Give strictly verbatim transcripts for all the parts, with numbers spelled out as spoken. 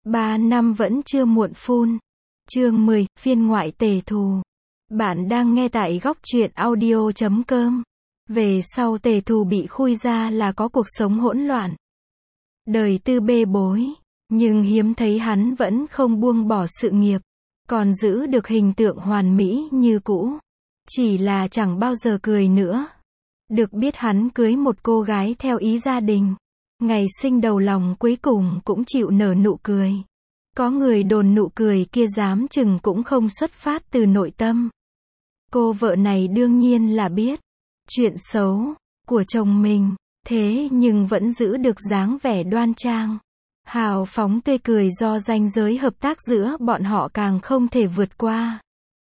Ba năm vẫn chưa muộn phun. Chương mười, phiên ngoại tề thù. Bạn đang nghe tại góc truyện audio chấm com. Về sau tề thù bị khui ra là có cuộc sống hỗn loạn. Đời tư bê bối. Nhưng hiếm thấy hắn vẫn không buông bỏ sự nghiệp. Còn giữ được hình tượng hoàn mỹ như cũ. Chỉ là chẳng bao giờ cười nữa. Được biết hắn cưới một cô gái theo ý gia đình. Ngày sinh đầu lòng cuối cùng cũng chịu nở nụ cười. Có người đồn nụ cười kia dám chừng cũng không xuất phát từ nội tâm. Cô vợ này đương nhiên là biết chuyện xấu của chồng mình, thế nhưng vẫn giữ được dáng vẻ đoan trang, hào phóng tươi cười do ranh giới hợp tác giữa bọn họ càng không thể vượt qua.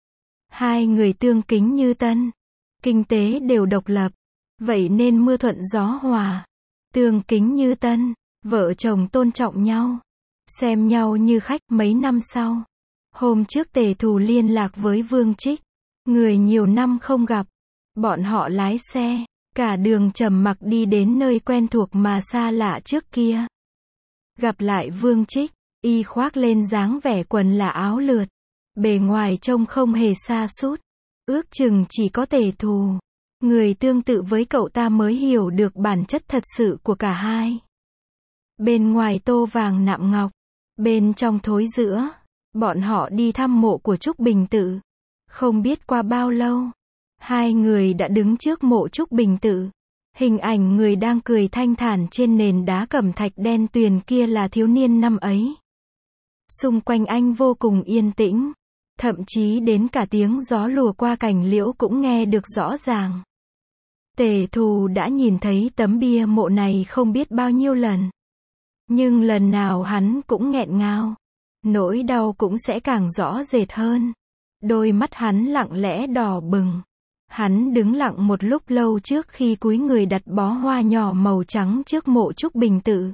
Hai người tương kính như tân, kinh tế đều độc lập, vậy nên mưa thuận gió hòa. Tương kính như tân, vợ chồng tôn trọng nhau, xem nhau như khách. Mấy năm sau, hôm trước tề thù liên lạc với Vương Trích, người nhiều năm không gặp. Bọn họ lái xe, cả đường trầm mặc đi đến nơi quen thuộc mà xa lạ trước kia. Gặp lại Vương Trích, y khoác lên dáng vẻ quần là áo lượt, bề ngoài trông không hề sa sút, ước chừng chỉ có tề thù, người tương tự với cậu ta mới hiểu được bản chất thật sự của cả hai. Bên ngoài tô vàng nạm ngọc, bên trong thối giữa. Bọn họ đi thăm mộ của Trúc Bình Tự. Không biết qua bao lâu, hai người đã đứng trước mộ Trúc Bình Tự. Hình ảnh người đang cười thanh thản trên nền đá cẩm thạch đen tuyền kia là thiếu niên năm ấy. Xung quanh anh vô cùng yên tĩnh, thậm chí đến cả tiếng gió lùa qua cành liễu cũng nghe được rõ ràng. Tề thù đã nhìn thấy tấm bia mộ này không biết bao nhiêu lần. Nhưng lần nào hắn cũng nghẹn ngào. Nỗi đau cũng sẽ càng rõ rệt hơn. Đôi mắt hắn lặng lẽ đỏ bừng. Hắn đứng lặng một lúc lâu trước khi cúi người đặt bó hoa nhỏ màu trắng trước mộ Trúc Bình Tự.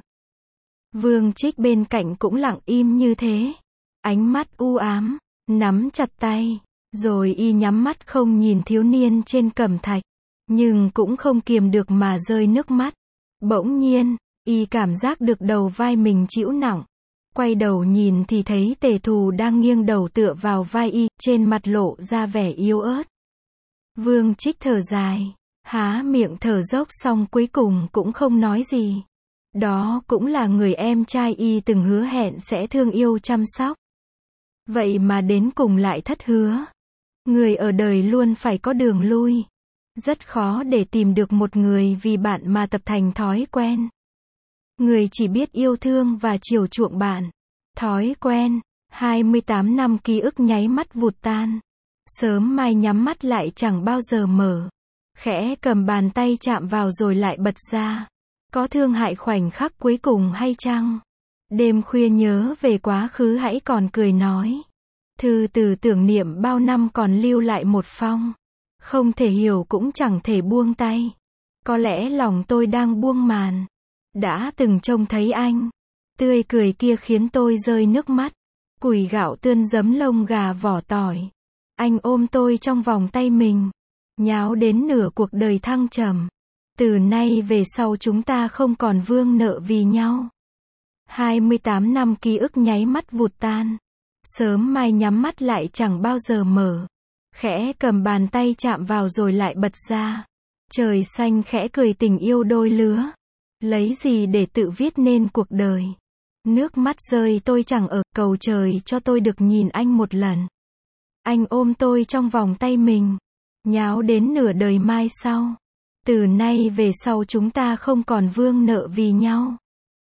Vương Trích bên cạnh cũng lặng im như thế. Ánh mắt u ám, nắm chặt tay. Rồi y nhắm mắt không nhìn thiếu niên trên cẩm thạch. Nhưng cũng không kiềm được mà rơi nước mắt. Bỗng nhiên, y cảm giác được đầu vai mình chịu nặng. Quay đầu nhìn thì thấy tề thù đang nghiêng đầu tựa vào vai y, trên mặt lộ ra vẻ yếu ớt. Vương Trích thở dài, há miệng thở dốc xong cuối cùng cũng không nói gì. Đó cũng là người em trai y từng hứa hẹn sẽ thương yêu chăm sóc. Vậy mà đến cùng lại thất hứa. Người ở đời luôn phải có đường lui. Rất khó để tìm được một người vì bạn mà tập thành thói quen. Người chỉ biết yêu thương và chiều chuộng bạn. Thói quen. hai mươi tám năm ký ức nháy mắt vụt tan. Sớm mai nhắm mắt lại chẳng bao giờ mở. Khẽ cầm bàn tay chạm vào rồi lại bật ra. Có thương hại khoảnh khắc cuối cùng hay chăng? Đêm khuya nhớ về quá khứ hãy còn cười nói. Thư từ tưởng niệm bao năm còn lưu lại một phong. Không thể hiểu cũng chẳng thể buông tay. Có lẽ lòng tôi đang buông màn. Đã từng trông thấy anh. Tươi cười kia khiến tôi rơi nước mắt. Củi gạo tươn giấm lông gà vỏ tỏi. Anh ôm tôi trong vòng tay mình. Nháo đến nửa cuộc đời thăng trầm. Từ nay về sau chúng ta không còn vương nợ vì nhau. hai mươi tám năm ký ức nháy mắt vụt tan. Sớm mai nhắm mắt lại chẳng bao giờ mở. Khẽ cầm bàn tay chạm vào rồi lại bật ra. Trời xanh khẽ cười tình yêu đôi lứa. Lấy gì để tự viết nên cuộc đời. Nước mắt rơi tôi chẳng ở, cầu trời cho tôi được nhìn anh một lần. Anh ôm tôi trong vòng tay mình. Nháo đến nửa đời mai sau. Từ nay về sau chúng ta không còn vương nợ vì nhau.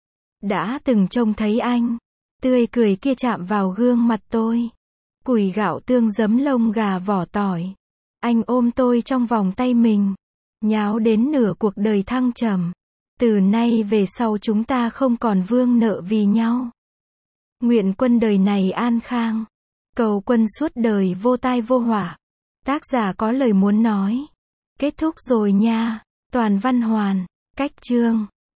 Đã từng trông thấy anh. Tươi cười kia chạm vào gương mặt tôi. Củi gạo tương giấm lông gà vỏ tỏi. Anh ôm tôi trong vòng tay mình. Nháo đến nửa cuộc đời thăng trầm. Từ nay về sau chúng ta không còn vương nợ vì nhau. Nguyện quân đời này an khang. Cầu quân suốt đời vô tai vô họa. Tác giả có lời muốn nói. Kết thúc rồi nha. Toàn văn hoàn. Cách chương.